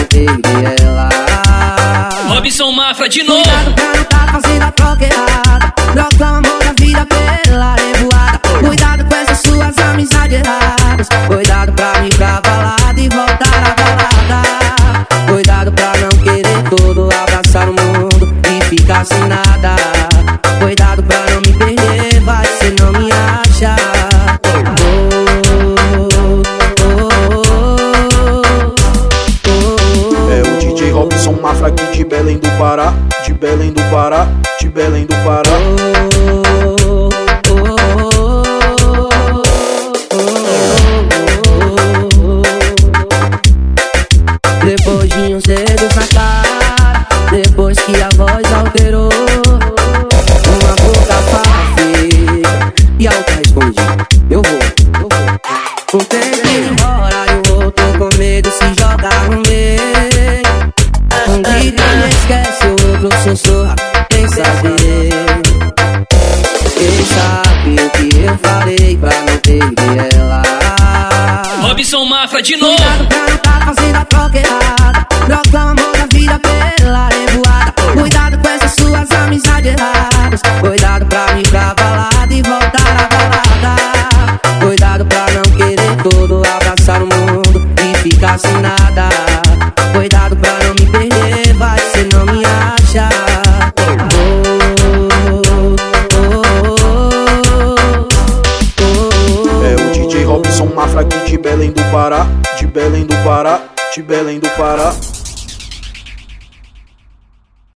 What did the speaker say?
perder ela. Robson Mafra de novo. Cuidado pra não tá fazendo a troca errada. Troca o amor da vida pela revoada. Cuidado com essas suas amizades erradas. Cuidado pra me pra balada e voltar à balada. Cuidado pra não querer todo, abraçar o mundo e ficar sem nada. Cuidado pra não me perder, vai cê não me acha. É o DJ Robson Mafra aqui de Belém do Pará, de Belém do Pará, de Belém do Pará. Depois de uns dedos na cara, depois que a voz alterou, uma boca fala feia e a outra responde: eu vou. Um tempo embora e o outro com medo se joga no meio. Um grita e esquece, o outro sussurra sem saber. Quem sabe o que eu falei pra não perder ela. Robson Mafra de novo. Cuidado pra não tá fazendo a troca errada. Troca o amor da vida pela revoada. Cuidado com essas suas amizades erradas. Cuidado pra me pra balada e voltar à balada. Cuidado pra não querer todo, abraçar o mundo e ficar sem nada. Cuidado pra não me perder, vai cê não me acha. É o DJ Robson Mafra aqui de Belém do Pará, de Belém do Pará, de Belém do Pará.